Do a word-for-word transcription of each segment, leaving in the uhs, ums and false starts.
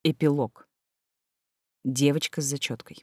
Эпилог. Девочка с зачёткой.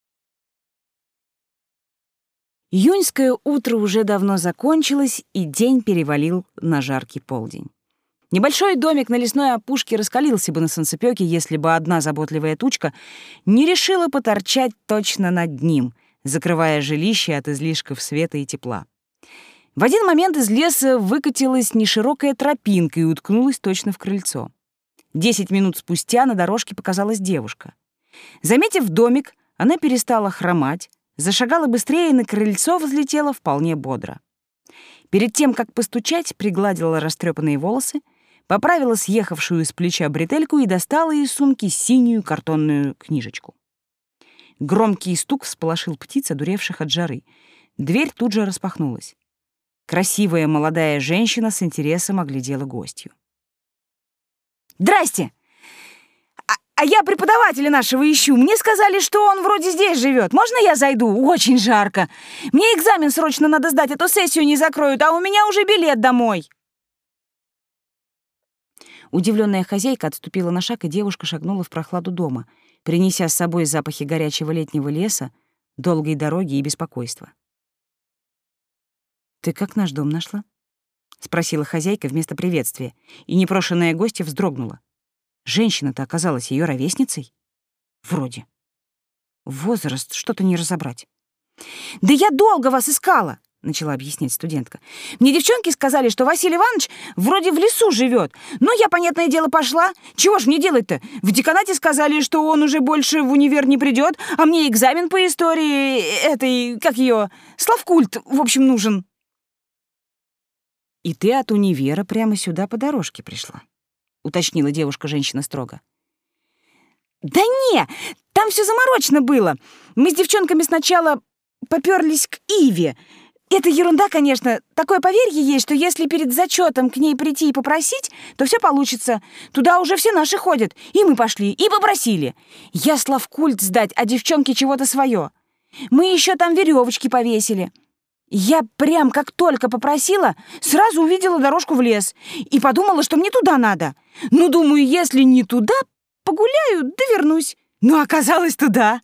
Июньское утро уже давно закончилось, и день перевалил на жаркий полдень. Небольшой домик на лесной опушке раскалился бы на солнцепёке, если бы одна заботливая тучка не решила поторчать точно над ним, закрывая жилище от излишков света и тепла. В один момент из леса выкатилась неширокая тропинка и уткнулась точно в крыльцо. Десять минут спустя на дорожке показалась девушка. Заметив домик, она перестала хромать, зашагала быстрее и на крыльцо взлетела вполне бодро. Перед тем, как постучать, пригладила растрепанные волосы, поправила съехавшую с плеча бретельку и достала из сумки синюю картонную книжечку. Громкий стук всполошил птиц, одуревших от жары. Дверь тут же распахнулась. Красивая молодая женщина с интересом оглядела гостью. «Здрасте! А, а я преподавателя нашего ищу. Мне сказали, что он вроде здесь живет. Можно я зайду? Очень жарко. Мне экзамен срочно надо сдать, а то сессию не закроют, а у меня уже билет домой». Удивленная хозяйка отступила на шаг, и девушка шагнула в прохладу дома, принеся с собой запахи горячего летнего леса, долгой дороги и беспокойства. «Ты как наш дом нашла?» — спросила хозяйка вместо приветствия, и непрошенная гостья вздрогнула. Женщина-то оказалась ее ровесницей? Вроде. Возраст что-то не разобрать. «Да я долго вас искала!» — начала объяснять студентка. «Мне девчонки сказали, что Василий Иванович вроде в лесу живет. Ну, я, понятное дело, пошла. Чего ж мне делать-то? В деканате сказали, что он уже больше в универ не придет, а мне экзамен по истории этой, как ее, Славкульт, в общем, нужен». «И ты от универа прямо сюда по дорожке пришла?» — уточнила девушка-женщина строго. «Да не, там все заморочено было. Мы с девчонками сначала попёрлись к Иве. Это ерунда, конечно. Такое поверье есть, что если перед зачетом к ней прийти и попросить, то все получится. Туда уже все наши ходят. И мы пошли, и попросили. Я Славкульт сдать, а девчонки чего-то свое. Мы еще там веревочки повесили. Я прям как только попросила, сразу увидела дорожку в лес и подумала, что мне туда надо. Ну, думаю, если не туда, погуляю, да вернусь. Но оказалось туда».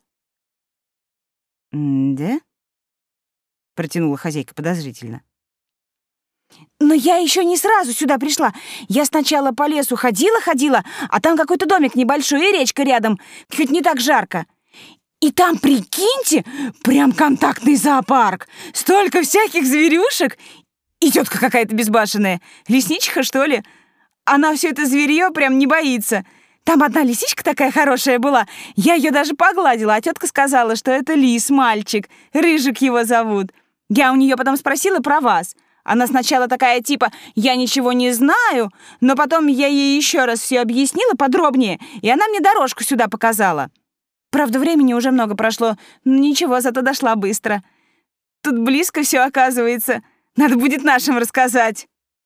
«Да?» — протянула хозяйка подозрительно. «Но я еще не сразу сюда пришла. Я сначала по лесу ходила-ходила, а там какой-то домик небольшой и речка рядом, хоть не так жарко. И там, прикиньте, прям контактный зоопарк. Столько всяких зверюшек. И тетка какая-то безбашенная. Лисичка, что ли? Она все это зверье прям не боится. Там одна лисичка такая хорошая была. Я ее даже погладила, а тетка сказала, что это лис, мальчик. Рыжик его зовут. Я у нее потом спросила про вас. Она сначала такая типа «я ничего не знаю», но потом я ей еще раз все объяснила подробнее, и она мне дорожку сюда показала. Правда, времени уже много прошло, но ничего, зато дошла быстро. Тут близко все оказывается. Надо будет нашим рассказать».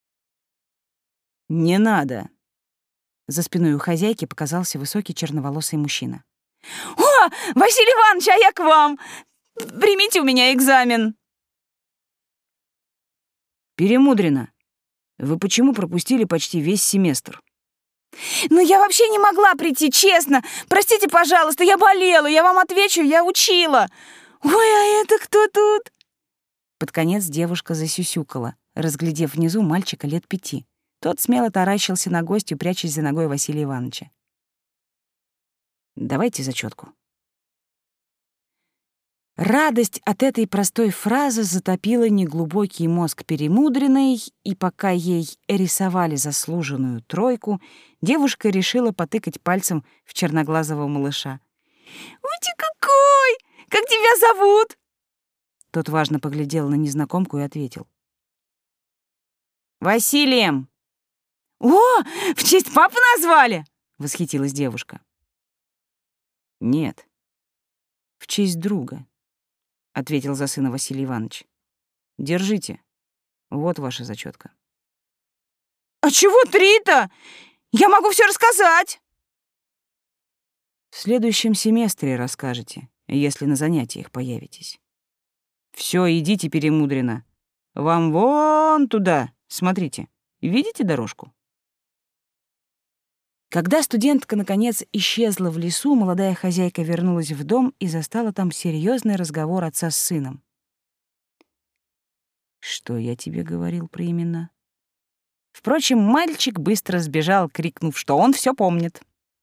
«Не надо». За спиной у хозяйки показался высокий черноволосый мужчина. «О, Василий Иванович, а я к вам! Примите у меня экзамен!» «Перемудрено. Вы почему пропустили почти весь семестр?» «Ну, я вообще не могла прийти, честно. Простите, пожалуйста, я болела, я вам отвечу, я учила. Ой, а это кто тут?» Под конец девушка засюсюкала, разглядев внизу мальчика лет пяти. Тот смело таращился на гостью, прячась за ногой Василия Ивановича. «Давайте зачетку». Радость от этой простой фразы затопила неглубокий мозг Перемудриной, и пока ей рисовали заслуженную тройку, девушка решила потыкать пальцем в черноглазого малыша. «Ой, ты какой! Как тебя зовут?» Тот важно поглядел на незнакомку и ответил. «Василием!» «О, в честь папы назвали?» — восхитилась девушка. «Нет, в честь друга», — ответил за сына Василий Иванович. «Держите, вот ваша зачетка». «А чего три-то? Я могу все рассказать!» «В следующем семестре расскажете, если на занятиях появитесь. Все, идите, Перемудрено. Вам вон туда, смотрите, видите дорожку?» Когда студентка, наконец, исчезла в лесу, молодая хозяйка вернулась в дом и застала там серьезный разговор отца с сыном. «Что я тебе говорил про имена?» Впрочем, мальчик быстро сбежал, крикнув, что он все помнит.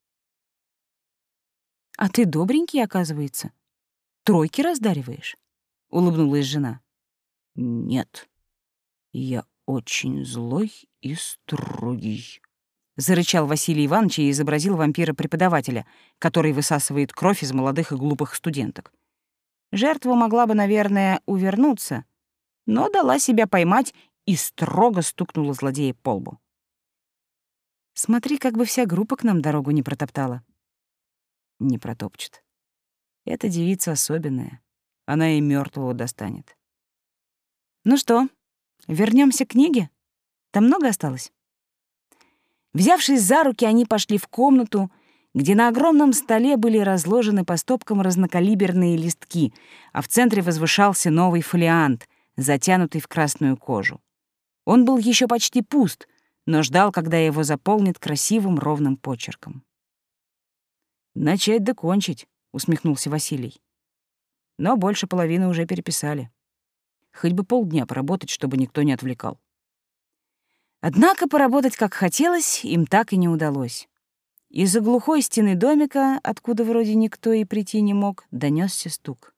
«А ты добренький, оказывается. Тройки раздариваешь?» — улыбнулась жена. «Нет, я очень злой и строгий», — зарычал Василий Иванович и изобразил вампира-преподавателя, который высасывает кровь из молодых и глупых студенток. Жертва могла бы, наверное, увернуться, но дала себя поймать и строго стукнула злодея по лбу. «Смотри, как бы вся группа к нам дорогу не протоптала». «Не протопчет. Эта девица особенная. Она и мертвого достанет». «Ну что, вернемся к книге? Там много осталось?» Взявшись за руки, они пошли в комнату, где на огромном столе были разложены по стопкам разнокалиберные листки, а в центре возвышался новый фолиант, затянутый в красную кожу. Он был еще почти пуст, но ждал, когда его заполнят красивым ровным почерком. «Начать да кончить», — усмехнулся Василий. «Но больше половины уже переписали. Хоть бы полдня поработать, чтобы никто не отвлекал». Однако поработать как хотелось им так и не удалось. Из-за глухой стены домика, откуда вроде никто и прийти не мог, донесся стук.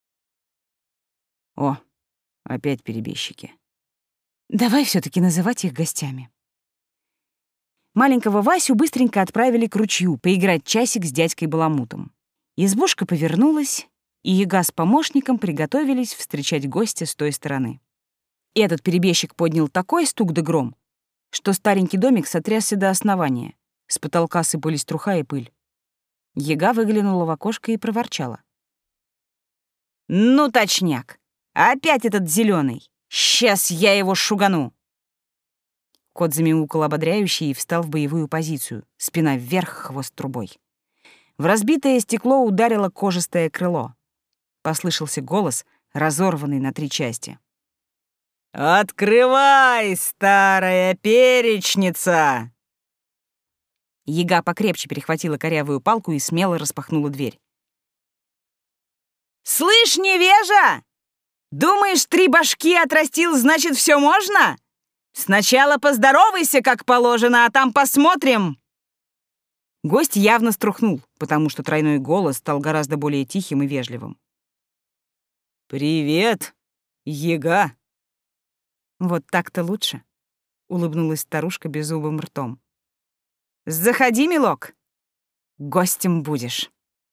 «О, опять перебежчики». Давай все таки называть их гостями. Маленького Васю быстренько отправили к ручью поиграть часик с дядькой Баламутом. Избушка повернулась, и Яга с помощником приготовились встречать гостя с той стороны. Этот перебежчик поднял такой стук да гром, что старенький домик сотрясся до основания. С потолка сыпались труха и пыль. Яга выглянула в окошко и проворчала: «Ну, точняк! Опять этот зеленый! Сейчас я его шугану!» Кот замяукал ободряюще и встал в боевую позицию, спина вверх, хвост трубой. В разбитое стекло ударило кожистое крыло. Послышался голос, разорванный на три части. «Открывай, старая перечница!» Яга покрепче перехватила корявую палку и смело распахнула дверь. «Слышь, невежа! Думаешь, три башки отрастил, значит, все можно? Сначала поздоровайся, как положено, а там посмотрим!» Гость явно струхнул, потому что тройной голос стал гораздо более тихим и вежливым. «Привет, Яга!» «Вот так-то лучше», — улыбнулась старушка беззубым ртом. «Заходи, милок, гостем будешь».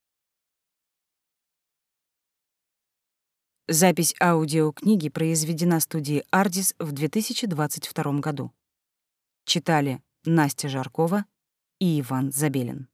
Запись аудиокниги произведена студией «Ардис» в две тысячи двадцать втором году. Читали Настя Жаркова и Иван Забелин.